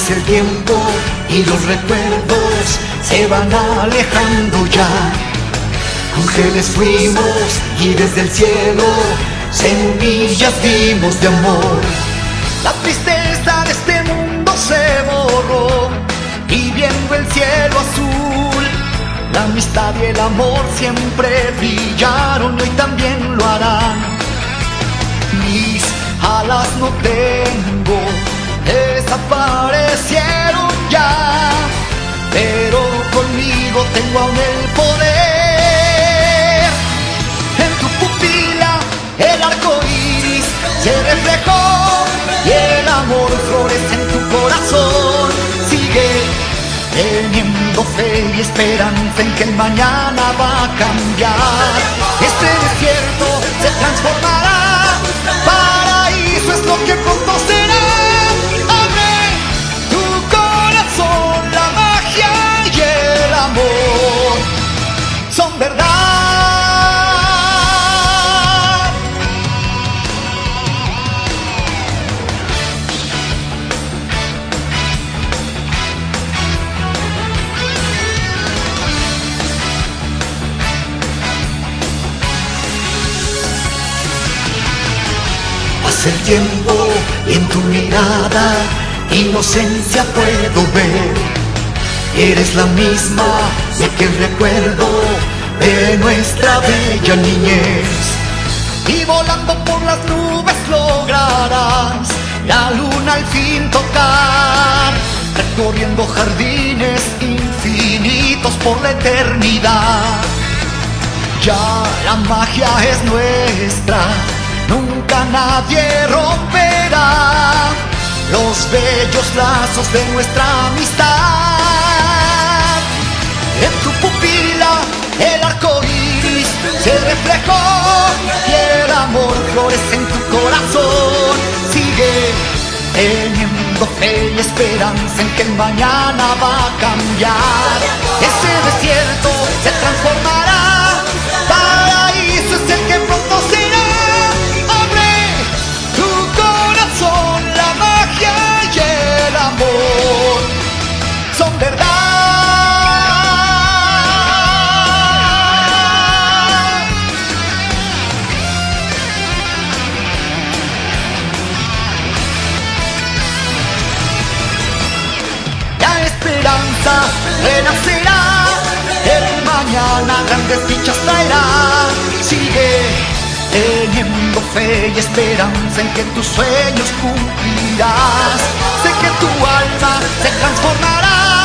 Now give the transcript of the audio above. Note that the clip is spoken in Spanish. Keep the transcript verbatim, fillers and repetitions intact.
Pasa el tiempo y los recuerdos se van alejando ya. Ángeles fuimos y desde el cielo semillas dimos de amor. La tristeza de este mundo se borró y viendo el cielo azul, la amistad y el amor siempre brillaron y hoy también lo harán. Mis alas no tengo, desaparecieron ya, pero conmigo tengo aún el poder. En tu pupila el arco iris se reflejó y el amor florece en tu corazón. Sigue teniendo fe y esperanza en que el mañana va a cambiar. Este desierto se transformará, paraíso es lo que pronto será. Abre tu corazón, la magia y el amor son verdad. Pasa el tiempo y en tu mirada inocencia puedo ver. Eres la misma de aquel recuerdo de nuestra bella niñez. Y volando por las nubes lograrás la luna al fin tocar, recorriendo jardines infinitos por la eternidad. Ya la magia es nuestra, nunca nadie romperá los bellos lazos de nuestra amistad. En tu pupila el arco iris se reflejó y el amor florece en tu corazón. Sigue teniendo fe y esperanza en que el mañana va a cambiar. Ese desierto se transformará, paraíso es el que pronto será. Abre tu corazón, la magia y el amor son verdad. La esperanza renacerá, el mañana grandes dichas traerá. Sigue teniendo fe y esperanza en que tus sueños cumplirás. Sé que tu alma se transformará,